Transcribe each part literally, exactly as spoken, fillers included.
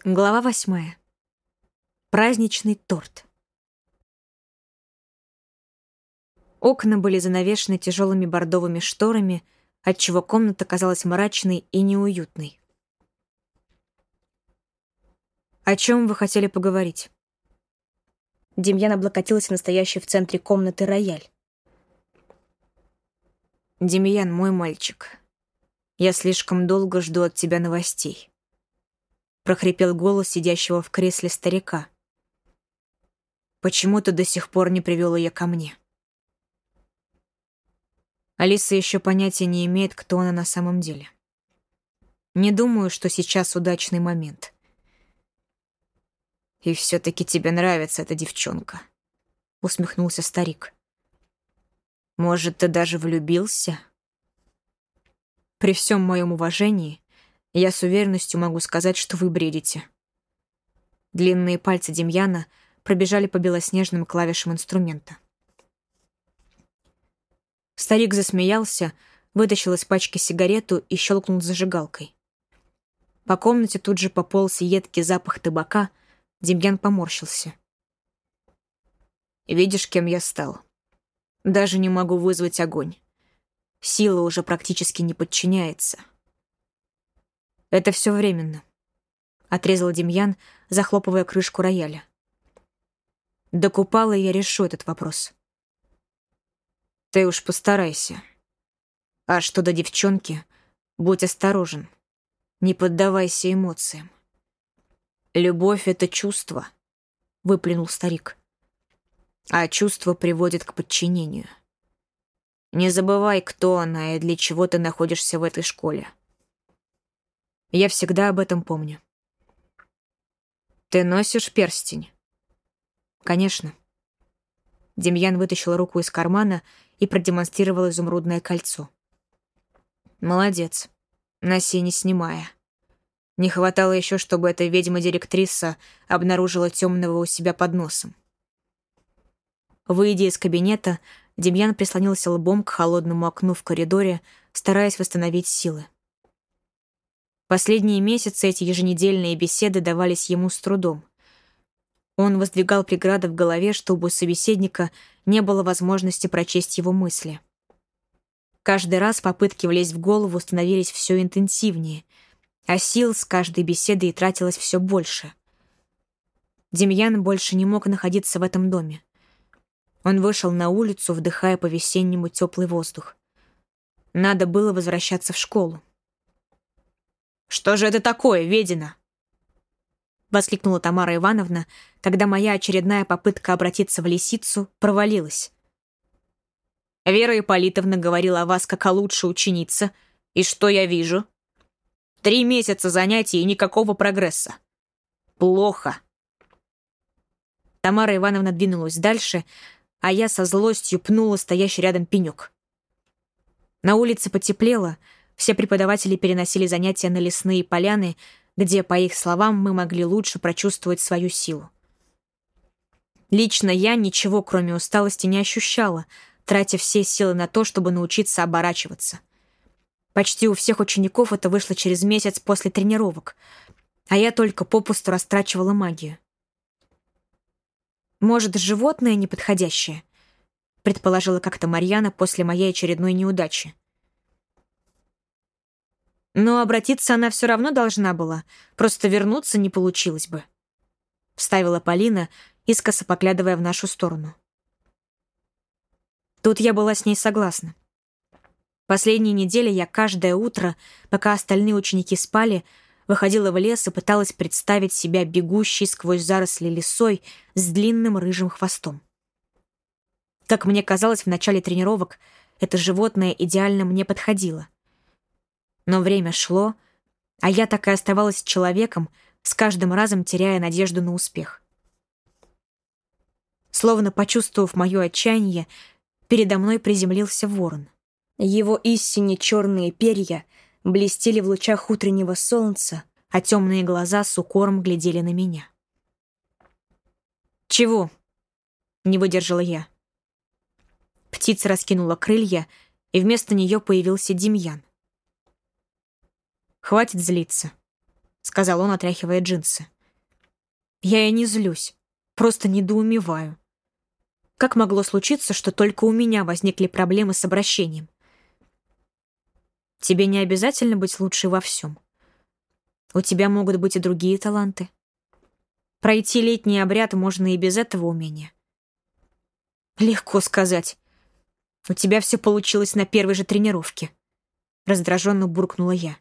Глава восьмая. Праздничный торт. Окна были занавешены тяжелыми бордовыми шторами, отчего комната казалась мрачной и неуютной. «О чем вы хотели поговорить?» Демьян облокотился на стоящий в центре комнаты рояль. «Демьян, мой мальчик, я слишком долго жду от тебя новостей», — прохрипел голос сидящего в кресле старика. «Почему ты до сих пор не привел ее ко мне?» Алиса еще понятия не имеет, кто она на самом деле. Не думаю, что сейчас удачный момент. «И все-таки тебе нравится эта девчонка», — усмехнулся старик. «Может, ты даже влюбился?» «При всем моем уважении, я с уверенностью могу сказать, что вы бредите». Длинные пальцы Демьяна пробежали по белоснежным клавишам инструмента. Старик засмеялся, вытащил из пачки сигарету и щелкнул зажигалкой. По комнате тут же пополз едкий запах табака. Демьян поморщился. «Видишь, кем я стал? Даже не могу вызвать огонь. Сила уже практически не подчиняется». «Это все временно», — отрезал Демьян, захлопывая крышку рояля. «До Купала я решу этот вопрос». «Ты уж постарайся. А что до девчонки, будь осторожен. Не поддавайся эмоциям». «Любовь — это чувство», — выплюнул старик. «А чувство приводит к подчинению. Не забывай, кто она и для чего ты находишься в этой школе». «Я всегда об этом помню». «Ты носишь перстень?» «Конечно». Демьян вытащил руку из кармана и продемонстрировал изумрудное кольцо. «Молодец. Носи, не снимая. Не хватало еще, чтобы эта ведьма-директриса обнаружила темного у себя под носом». Выйдя из кабинета, Демьян прислонился лбом к холодному окну в коридоре, стараясь восстановить силы. Последние месяцы эти еженедельные беседы давались ему с трудом. Он воздвигал преграды в голове, чтобы у собеседника не было возможности прочесть его мысли. Каждый раз попытки влезть в голову становились все интенсивнее, а сил с каждой беседой тратилось все больше. Демьян больше не мог находиться в этом доме. Он вышел на улицу, вдыхая по-весеннему теплый воздух. Надо было возвращаться в школу. «Что же это такое, ведьма?» — воскликнула Тамара Ивановна, когда моя очередная попытка обратиться в лисицу провалилась. «Вера Ипполитовна говорила о вас как о лучшей ученице, и что я вижу? Три месяца занятий и никакого прогресса. Плохо». Тамара Ивановна двинулась дальше, а я со злостью пнула стоящий рядом пенек. На улице потеплело, все преподаватели переносили занятия на лесные поляны, где, по их словам, мы могли лучше прочувствовать свою силу. Лично я ничего, кроме усталости, не ощущала, тратя все силы на то, чтобы научиться оборачиваться. Почти у всех учеников это вышло через месяц после тренировок, а я только попусту растрачивала магию. «Может, животное неподходящее?» — предположила как-то Марьяна после моей очередной неудачи. «Но обратиться она все равно должна была, просто вернуться не получилось бы», — вставила Полина, искоса поглядывая в нашу сторону. Тут я была с ней согласна. Последние недели я каждое утро, пока остальные ученики спали, выходила в лес и пыталась представить себя бегущей сквозь заросли лисой с длинным рыжим хвостом. Как мне казалось в начале тренировок, это животное идеально мне подходило. Но время шло, а я так и оставалась человеком, с каждым разом теряя надежду на успех. Словно почувствовав мое отчаяние, передо мной приземлился ворон. Его истинно черные перья блестели в лучах утреннего солнца, а темные глаза с укором глядели на меня. «Чего?» — не выдержала я. Птица раскинула крылья, и вместо нее появился Демьян. «Хватит злиться», — сказал он, отряхивая джинсы. Я и не злюсь, просто недоумеваю. Как могло случиться, что только у меня возникли проблемы с обращением? Тебе не обязательно быть лучшей во всем. У тебя могут быть и другие таланты. Пройти летний обряд можно и без этого умения. Легко сказать. У тебя все получилось на первой же тренировке. Раздраженно буркнула я.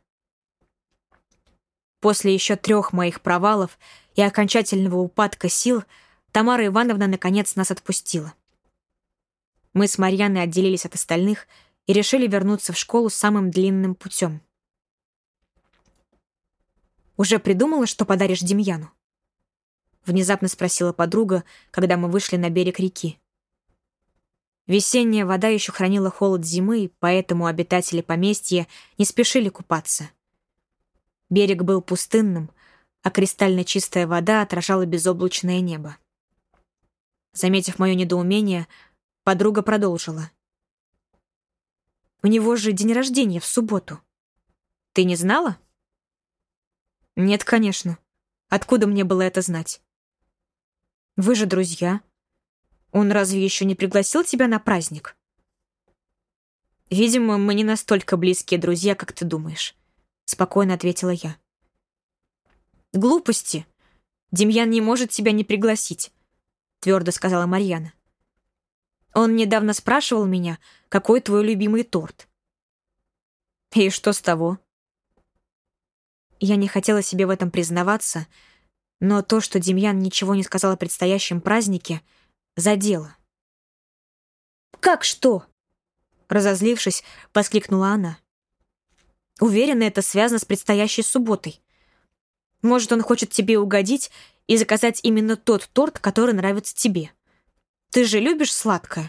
После еще трех моих провалов и окончательного упадка сил Тамара Ивановна наконец нас отпустила. Мы с Марьяной отделились от остальных и решили вернуться в школу самым длинным путем. «Уже придумала, что подаришь Демьяну?» Внезапно спросила подруга, когда мы вышли на берег реки. Весенняя вода еще хранила холод зимы, поэтому обитатели поместья не спешили купаться. Берег был пустынным, а кристально чистая вода отражала безоблачное небо. Заметив мое недоумение, подруга продолжила. «У него же день рождения в субботу. Ты не знала?» «Нет, конечно. Откуда мне было это знать?» «Вы же друзья. Он разве еще не пригласил тебя на праздник?» «Видимо, мы не настолько близкие друзья, как ты думаешь», — спокойно ответила я. «Глупости. Демьян не может тебя не пригласить», — твердо сказала Марьяна. «Он недавно спрашивал меня, какой твой любимый торт». «И что с того?» Я не хотела себе в этом признаваться, но то, что Демьян ничего не сказал о предстоящем празднике, задело. «Как что?» Разозлившись, воскликнула она. «Уверена, это связано с предстоящей субботой. Может, он хочет тебе угодить и заказать именно тот торт, который нравится тебе. Ты же любишь сладкое?»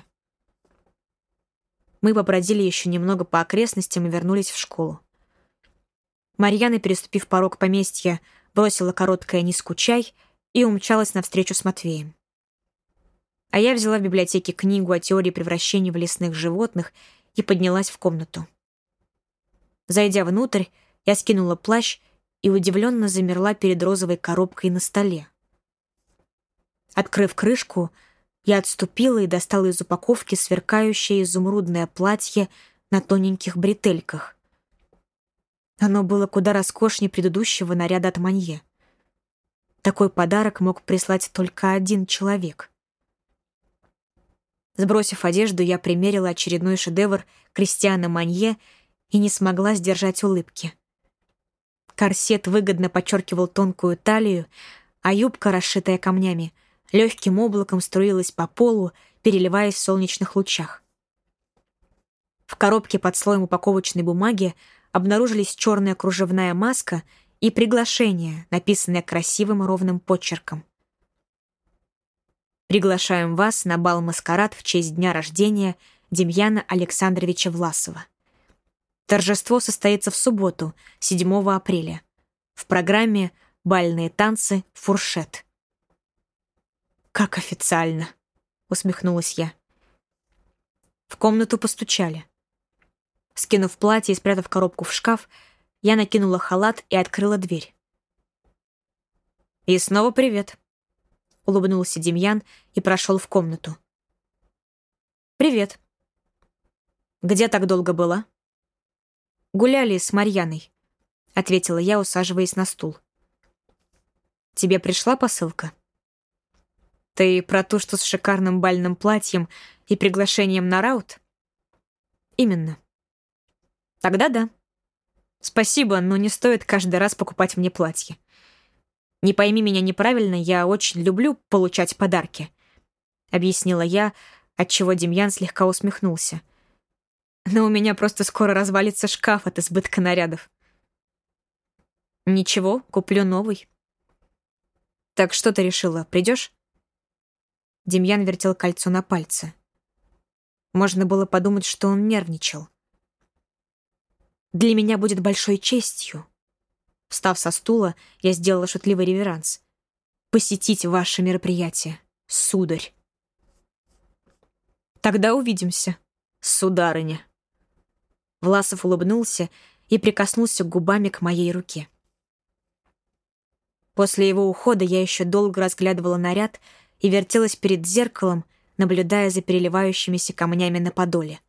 Мы побродили еще немного по окрестностям и вернулись в школу. Марьяна, переступив порог поместья, бросила короткое «не скучай» и умчалась навстречу с Матвеем. А я взяла в библиотеке книгу о теории превращений в лесных животных и поднялась в комнату. Зайдя внутрь, я скинула плащ и удивленно замерла перед розовой коробкой на столе. Открыв крышку, я отступила и достала из упаковки сверкающее изумрудное платье на тоненьких бретельках. Оно было куда роскошнее предыдущего наряда от Манье. Такой подарок мог прислать только один человек. Сбросив одежду, я примерила очередной шедевр Кристиана Манье и не смогла сдержать улыбки. Корсет выгодно подчеркивал тонкую талию, а юбка, расшитая камнями, легким облаком струилась по полу, переливаясь в солнечных лучах. В коробке под слоем упаковочной бумаги обнаружились черная кружевная маска и приглашение, написанное красивым ровным почерком. «Приглашаем вас на бал-маскарад в честь дня рождения Демьяна Александровича Власова. Торжество состоится в субботу, седьмого апреля. В программе бальные танцы «Фуршет». «Как официально!» — усмехнулась я. В комнату постучали. Скинув платье и спрятав коробку в шкаф, я накинула халат и открыла дверь. «И снова привет», — улыбнулся Демьян и прошел в комнату. «Привет. Где так долго была?» «Гуляли с Марьяной», — ответила я, усаживаясь на стул. «Тебе пришла посылка?» «Ты про ту, что с шикарным бальным платьем и приглашением на раут?» «Именно». «Тогда да. Спасибо, но не стоит каждый раз покупать мне платье. Не пойми меня неправильно, я очень люблю получать подарки», — объяснила я, отчего Демьян слегка усмехнулся. «Но у меня просто скоро развалится шкаф от избытка нарядов». «Ничего, куплю новый». «Так что ты решила, придешь?» Демьян вертел кольцо на пальце. Можно было подумать, что он нервничал. «Для меня будет большой честью». Встав со стула, я сделала шутливый реверанс. «Посетить ваше мероприятие, сударь». «Тогда увидимся, сударыня». Власов улыбнулся и прикоснулся губами к моей руке. После его ухода я еще долго разглядывала наряд и вертелась перед зеркалом, наблюдая за переливающимися камнями на подоле.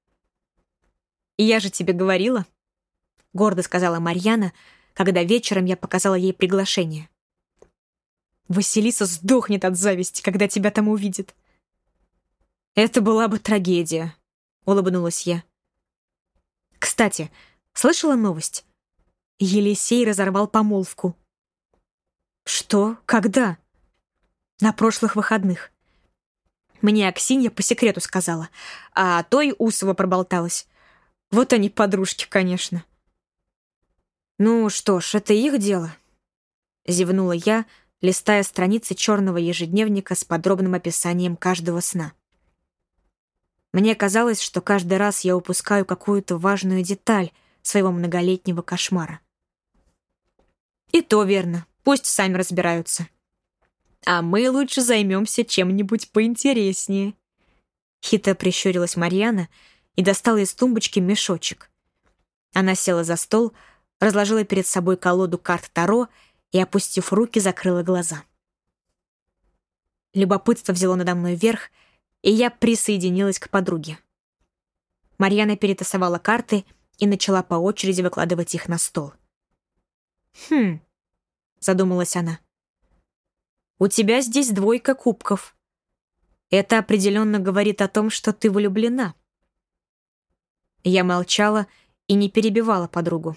«Я же тебе говорила», — гордо сказала Марьяна, когда вечером я показала ей приглашение. «Василиса сдохнет от зависти, когда тебя там увидит». «Это была бы трагедия», — улыбнулась я. «Кстати, слышала новость? Елисей разорвал помолвку». «Что? Когда?» «На прошлых выходных. Мне Аксинья по секрету сказала, а той Усова проболталась. Вот они подружки, конечно». «Ну что ж, это их дело», — зевнула я, листая страницы черного ежедневника с подробным описанием каждого сна. Мне казалось, что каждый раз я упускаю какую-то важную деталь своего многолетнего кошмара. «И то верно, пусть сами разбираются. А мы лучше займемся чем-нибудь поинтереснее». Хитро прищурилась Марьяна и достала из тумбочки мешочек. Она села за стол, разложила перед собой колоду карт Таро и, опустив руки, закрыла глаза. Любопытство взяло надо мной верх, и я присоединилась к подруге. Марьяна перетасовала карты и начала по очереди выкладывать их на стол. «Хм», — задумалась она, — «у тебя здесь двойка кубков. Это определенно говорит о том, что ты влюблена». Я молчала и не перебивала подругу.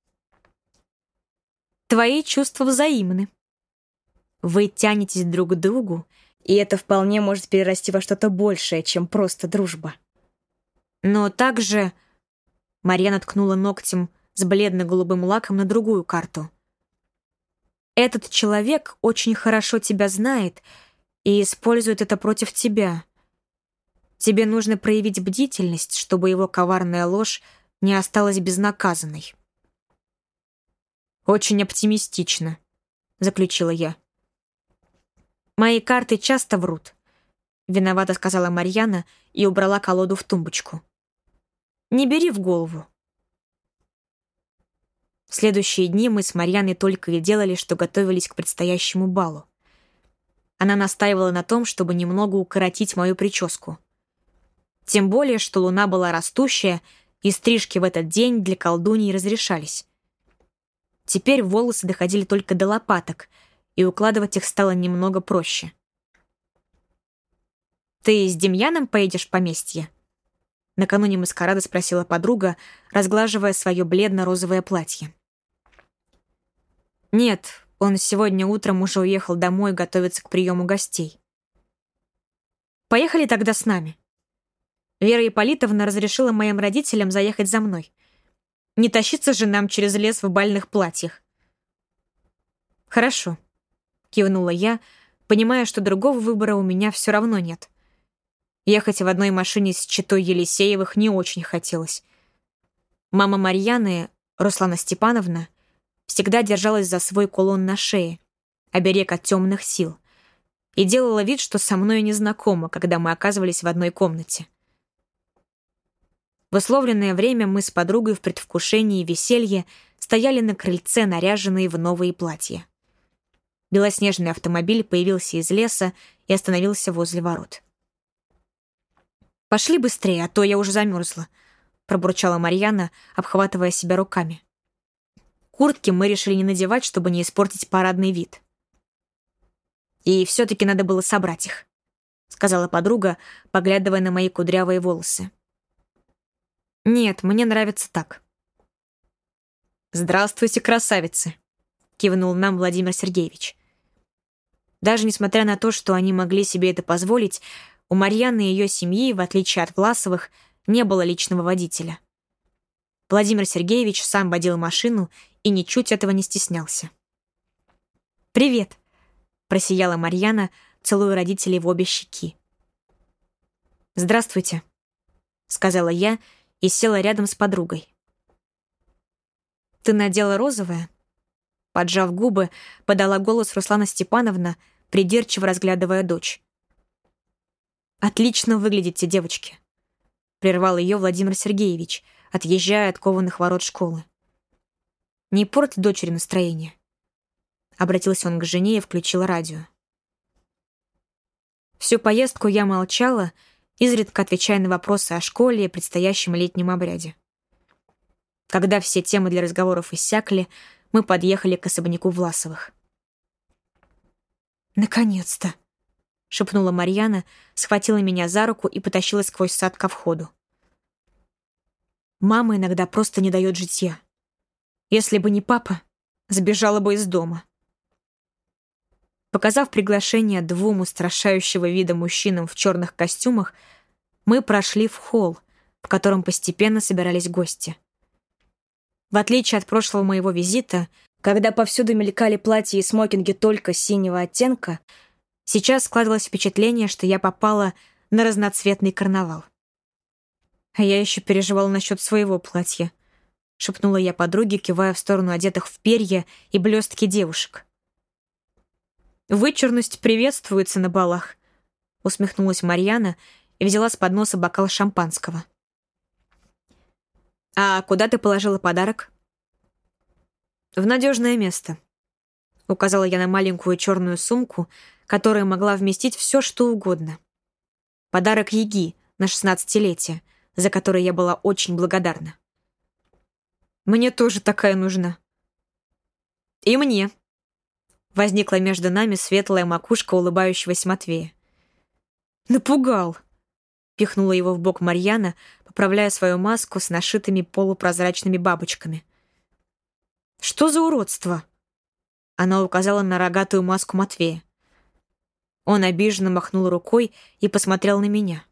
«Твои чувства взаимны. Вы тянетесь друг к другу, и это вполне может перерасти во что-то большее, чем просто дружба. Но также...» Марьяна ткнула ногтем с бледно-голубым лаком на другую карту. «Этот человек очень хорошо тебя знает и использует это против тебя. Тебе нужно проявить бдительность, чтобы его коварная ложь не осталась безнаказанной». «Очень оптимистично», — заключила я. «Мои карты часто врут», — виновато сказала Марьяна и убрала колоду в тумбочку. «Не бери в голову». В следующие дни мы с Марьяной только и делали, что готовились к предстоящему балу. Она настаивала на том, чтобы немного укоротить мою прическу. Тем более, что луна была растущая, и стрижки в этот день для колдуньи разрешались. Теперь волосы доходили только до лопаток, и укладывать их стало немного проще. «Ты с Демьяном поедешь в поместье?» Накануне маскарада спросила подруга, разглаживая свое бледно-розовое платье. «Нет, он сегодня утром уже уехал домой готовиться к приему гостей». «Поехали тогда с нами. Вера Ипполитовна разрешила моим родителям заехать за мной. Не тащиться же нам через лес в бальных платьях». «Хорошо», — кивнула я, понимая, что другого выбора у меня все равно нет. Ехать в одной машине с четой Елисеевых не очень хотелось. Мама Марьяны, Руслана Степановна, всегда держалась за свой кулон на шее, оберег от темных сил, и делала вид, что со мной не знакома, когда мы оказывались в одной комнате. В условленное время мы с подругой в предвкушении веселья стояли на крыльце, наряженные в новые платья. Белоснежный автомобиль появился из леса и остановился возле ворот. «Пошли быстрее, а то я уже замерзла», — пробурчала Марьяна, обхватывая себя руками. Куртки мы решили не надевать, чтобы не испортить парадный вид. «И все-таки надо было собрать их», — сказала подруга, поглядывая на мои кудрявые волосы. «Нет, мне нравится так». «Здравствуйте, красавицы», — кивнул нам Владимир Сергеевич. Даже несмотря на то, что они могли себе это позволить, у Марьяны и ее семьи, в отличие от Власовых, не было личного водителя. Владимир Сергеевич сам водил машину и ничуть этого не стеснялся. «Привет», — просияла Марьяна, целуя родителей в обе щеки. «Здравствуйте», — сказала я и села рядом с подругой. «Ты надела розовое?» Поджав губы, подала голос Руслана Степановна, придирчиво разглядывая дочь. «Отлично выглядите, девочки», — прервал ее Владимир Сергеевич, отъезжая от кованых ворот школы. «Не порть дочери настроение. Обратился он к жене и включил радио. Всю поездку я молчала, изредка отвечая на вопросы о школе и предстоящем летнем обряде. Когда все темы для разговоров иссякли, мы подъехали к особняку Власовых. «Наконец-то!» — шепнула Марьяна, схватила меня за руку и потащила сквозь сад ко входу. Мама иногда просто не дает житья. Если бы не папа, сбежала бы из дома. Показав приглашение двум устрашающего вида мужчинам в черных костюмах, мы прошли в холл, в котором постепенно собирались гости. В отличие от прошлого моего визита, когда повсюду мелькали платья и смокинги только синего оттенка, сейчас складывалось впечатление, что я попала на разноцветный карнавал. А я еще переживала насчет своего платья, шепнула я подруге, кивая в сторону одетых в перья и блестки девушек. «Вычурность приветствуется на балах», — усмехнулась Марьяна и взяла с подноса бокал шампанского. «А куда ты положила подарок?» «В надежное место», — указала я на маленькую черную сумку, которая могла вместить все, что угодно. Подарок Яги на шестнадцатилетие, за который я была очень благодарна. «Мне тоже такая нужна». «И мне», — возникла между нами светлая макушка улыбающегося Матвея. «Напугал», — пихнула его в бок Марьяна, поправляя свою маску с нашитыми полупрозрачными бабочками. «Что за уродство?» Она указала на рогатую маску Матвея. Он обиженно махнул рукой и посмотрел на меня.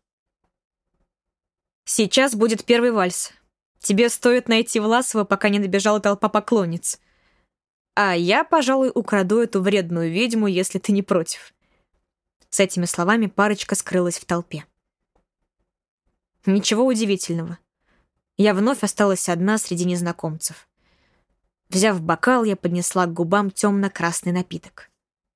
«Сейчас будет первый вальс. Тебе стоит найти Власова, пока не набежала толпа поклонниц. А я, пожалуй, украду эту вредную ведьму, если ты не против». С этими словами парочка скрылась в толпе. Ничего удивительного. Я вновь осталась одна среди незнакомцев. Взяв бокал, я поднесла к губам темно-красный напиток.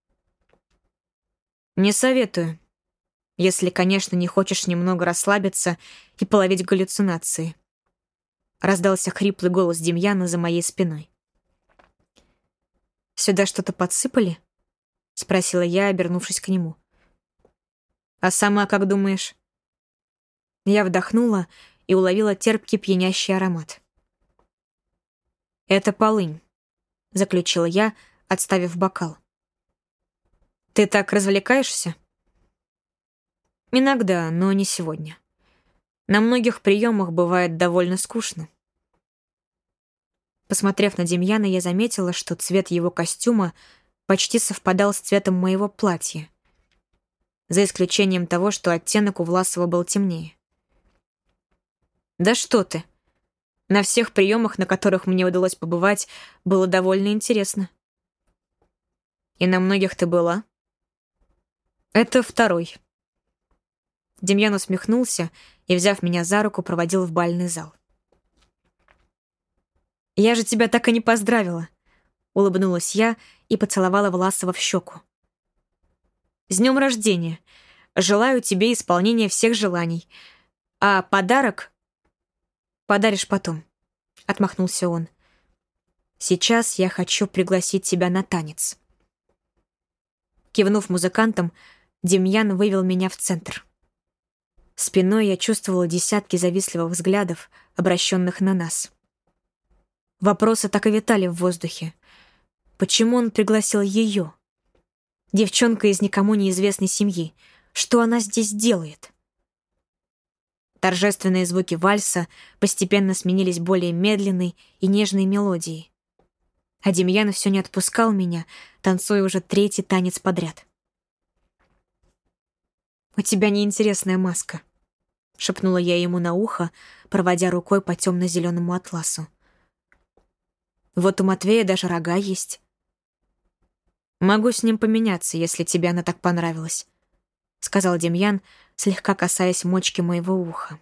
«Не советую, если, конечно, не хочешь немного расслабиться и половить галлюцинации», раздался хриплый голос Демьяна за моей спиной. «Сюда что-то подсыпали?» — спросила я, обернувшись к нему. «А сама как думаешь?» Я вдохнула и уловила терпкий пьянящий аромат. «Это полынь», — заключила я, отставив бокал. «Ты так развлекаешься?» «Иногда, но не сегодня. На многих приемах бывает довольно скучно». Посмотрев на Демьяна, я заметила, что цвет его костюма почти совпадал с цветом моего платья, за исключением того, что оттенок у Власова был темнее. «Да что ты! На всех приемах, на которых мне удалось побывать, было довольно интересно». «И на многих ты была?» «Это второй». Демьян усмехнулся и, взяв меня за руку, проводил в бальный зал. «Я же тебя так и не поздравила», — улыбнулась я и поцеловала Власова в щеку. «С днем рождения! Желаю тебе исполнения всех желаний. А подарок подаришь потом», — отмахнулся он. «Сейчас я хочу пригласить тебя на танец». Кивнув музыкантам, Демьян вывел меня в центр. Спиной я чувствовала десятки завистливых взглядов, обращенных на нас. Вопросы так и витали в воздухе. Почему он пригласил ее? Девчонка из никому неизвестной семьи. Что она здесь делает? Торжественные звуки вальса постепенно сменились более медленной и нежной мелодией. А Демьян все не отпускал меня, танцуя уже третий танец подряд. «У тебя неинтересная маска», — шепнула я ему на ухо, проводя рукой по темно-зеленому атласу. «Вот у Матвея даже рога есть». «Могу с ним поменяться, если тебе она так понравилась», — сказал Демьян, слегка касаясь мочки моего уха.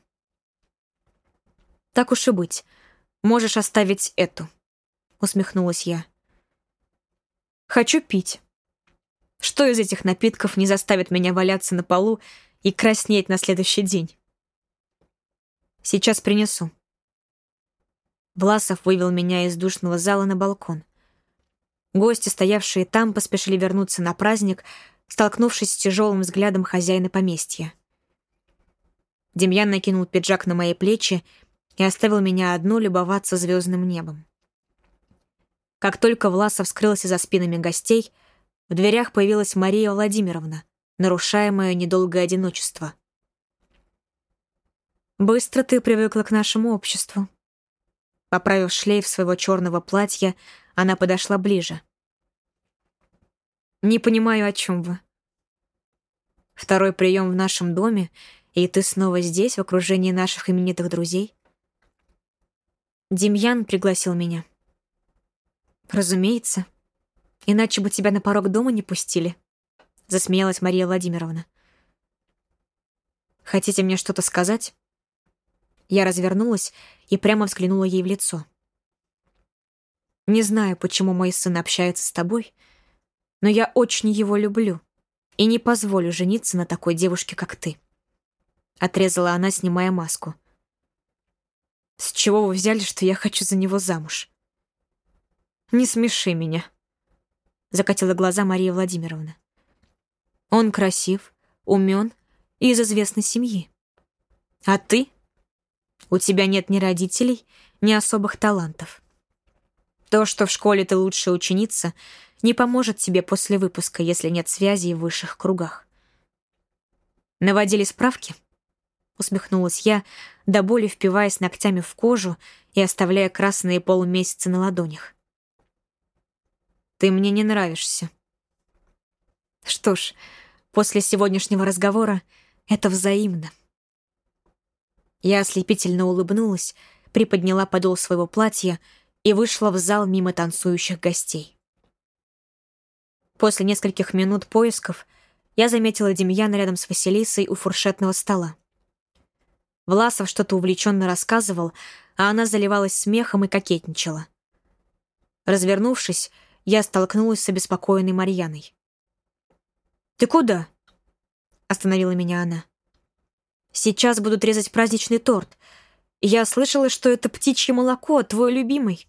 «Так уж и быть. Можешь оставить эту», — усмехнулась я. «Хочу пить. Что из этих напитков не заставит меня валяться на полу и краснеть на следующий день?» «Сейчас принесу». Власов вывел меня из душного зала на балкон. Гости, стоявшие там, поспешили вернуться на праздник, столкнувшись с тяжелым взглядом хозяина поместья. Демьян накинул пиджак на мои плечи и оставил меня одну любоваться звездным небом. Как только Власов скрылся за спинами гостей, в дверях появилась Мария Владимировна, нарушая мое недолгое одиночество. «Быстро ты привыкла к нашему обществу». Поправив шлейф своего черного платья, она подошла ближе. «Не понимаю, о чем вы. Второй прием в нашем доме, и ты снова здесь, в окружении наших именитых друзей?» Демьян пригласил меня. «Разумеется. Иначе бы тебя на порог дома не пустили», — засмеялась Мария Владимировна. «Хотите мне что-то сказать?» Я развернулась и прямо взглянула ей в лицо. «Не знаю, почему мой сын общается с тобой, но я очень его люблю и не позволю жениться на такой девушке, как ты», — отрезала она, снимая маску. «С чего вы взяли, что я хочу за него замуж?» «Не смеши меня», — закатила глаза Мария Владимировна. «Он красив, умен и из известной семьи. А ты? У тебя нет ни родителей, ни особых талантов. То, что в школе ты лучшая ученица, не поможет тебе после выпуска, если нет связей в высших кругах». «Наводили справки?» — усмехнулась я, до боли впиваясь ногтями в кожу и оставляя красные полумесяцы на ладонях. «Ты мне не нравишься». «Что ж, после сегодняшнего разговора это взаимно». Я ослепительно улыбнулась, приподняла подол своего платья и вышла в зал мимо танцующих гостей. После нескольких минут поисков я заметила Демьяна рядом с Василисой у фуршетного стола. Власов что-то увлеченно рассказывал, а она заливалась смехом и кокетничала. Развернувшись, я столкнулась с обеспокоенной Марьяной. «Ты куда?» — остановила меня она. «Сейчас будут резать праздничный торт. Я слышала, что это птичье молоко, твой любимый».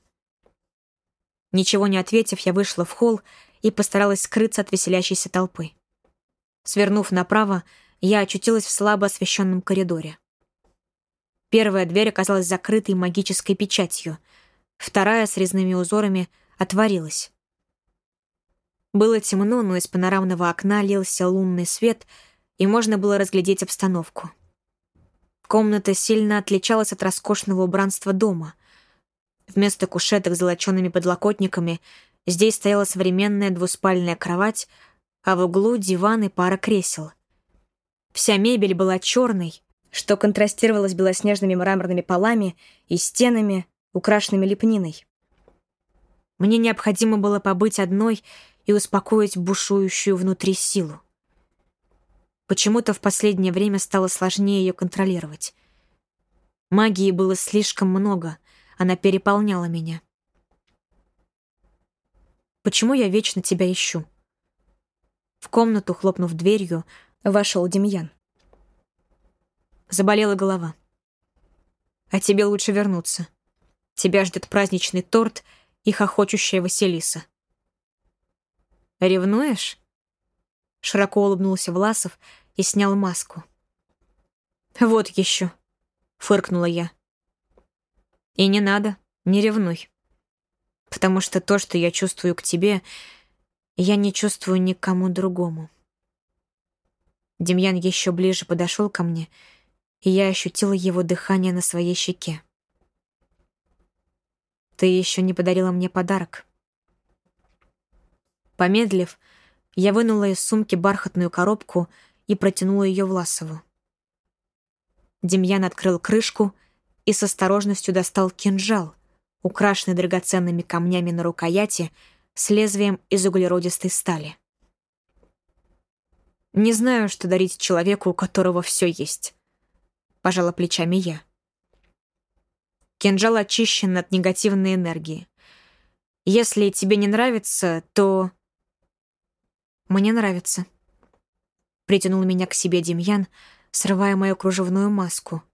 Ничего не ответив, я вышла в холл и постаралась скрыться от веселящейся толпы. Свернув направо, я очутилась в слабо освещенном коридоре. Первая дверь оказалась закрытой магической печатью, вторая с резными узорами отворилась. Было темно, но из панорамного окна лился лунный свет, и можно было разглядеть обстановку. Комната сильно отличалась от роскошного убранства дома. Вместо кушеток с золочеными подлокотниками здесь стояла современная двуспальная кровать, а в углу диван и пара кресел. Вся мебель была черной, что контрастировало с белоснежными мраморными полами и стенами, украшенными лепниной. Мне необходимо было побыть одной и успокоить бушующую внутри силу. Почему-то в последнее время стало сложнее ее контролировать. Магии было слишком много, она переполняла меня. «Почему я вечно тебя ищу?» В комнату, хлопнув дверью, вошел Демьян. Заболела голова. «А тебе лучше вернуться. Тебя ждет праздничный торт и хохочущая Василиса». «Ревнуешь?» Широко улыбнулся Власов и снял маску. «Вот еще», — фыркнула я. «И не надо, не ревнуй. Потому что то, что я чувствую к тебе, я не чувствую никому другому». Демьян еще ближе подошел ко мне, и я ощутила его дыхание на своей щеке. «Ты еще не подарила мне подарок». Помедлив, я вынула из сумки бархатную коробку и протянула ее Власову. Демьян открыл крышку и с осторожностью достал кинжал, украшенный драгоценными камнями на рукояти, с лезвием из углеродистой стали. «Не знаю, что дарить человеку, у которого все есть», — пожала плечами я. Кинжал очищен от негативной энергии. Если тебе не нравится, то... «Мне нравится», — притянул меня к себе Демьян, срывая мою кружевную маску.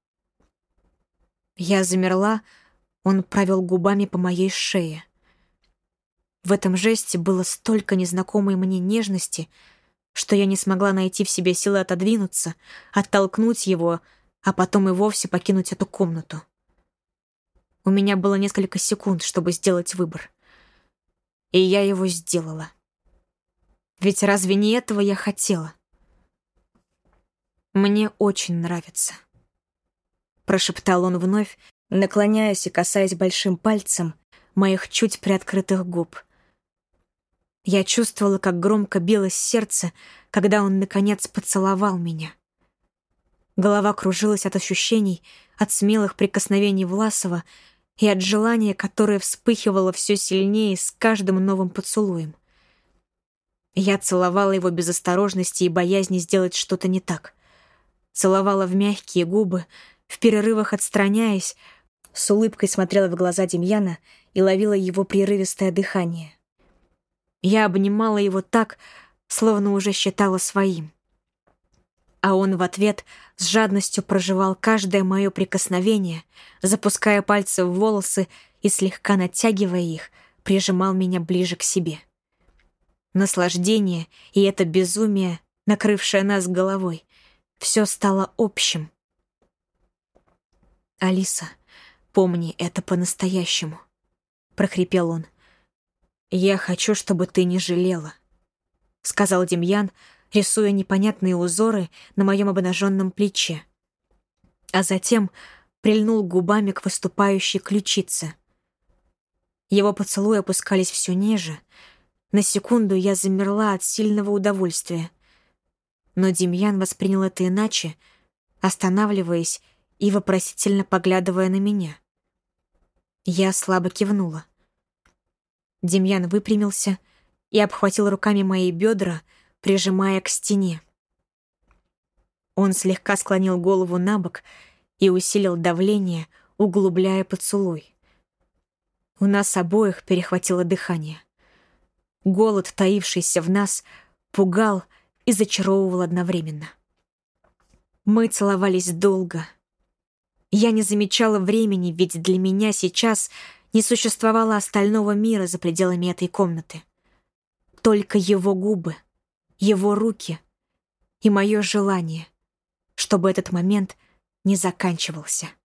Я замерла, он провел губами по моей шее. В этом жесте было столько незнакомой мне нежности, что я не смогла найти в себе силы отодвинуться, оттолкнуть его, а потом и вовсе покинуть эту комнату. У меня было несколько секунд, чтобы сделать выбор. И я его сделала. Ведь разве не этого я хотела? «Мне очень нравится», — прошептал он вновь, наклоняясь и касаясь большим пальцем моих чуть приоткрытых губ. Я чувствовала, как громко билось сердце, когда он, наконец, поцеловал меня. Голова кружилась от ощущений, от смелых прикосновений Власова и от желания, которое вспыхивало все сильнее с каждым новым поцелуем. Я целовала его без осторожности и боязни сделать что-то не так. Целовала в мягкие губы, в перерывах отстраняясь, с улыбкой смотрела в глаза Демьяна и ловила его прерывистое дыхание. Я обнимала его так, словно уже считала своим. А он в ответ с жадностью прожевал каждое мое прикосновение, запуская пальцы в волосы и, слегка натягивая их, прижимал меня ближе к себе. Наслаждение и это безумие, накрывшее нас головой, все стало общим. «Алиса, помни это по-настоящему», — прохрипел он. «Я хочу, чтобы ты не жалела», — сказал Демьян, рисуя непонятные узоры на моем обнаженном плече. А затем прильнул губами к выступающей ключице. Его поцелуи опускались все ниже. На секунду я замерла от сильного удовольствия. Но Демьян воспринял это иначе, останавливаясь и вопросительно поглядывая на меня. Я слабо кивнула. Демьян выпрямился и обхватил руками мои бедра, прижимая к стене. Он слегка склонил голову на бок и усилил давление, углубляя поцелуй. У нас обоих перехватило дыхание. Голод, таившийся в нас, пугал и зачаровывал одновременно. Мы целовались долго. Я не замечала времени, ведь для меня сейчас не существовало остального мира за пределами этой комнаты. Только его губы, его руки и мое желание, чтобы этот момент не заканчивался.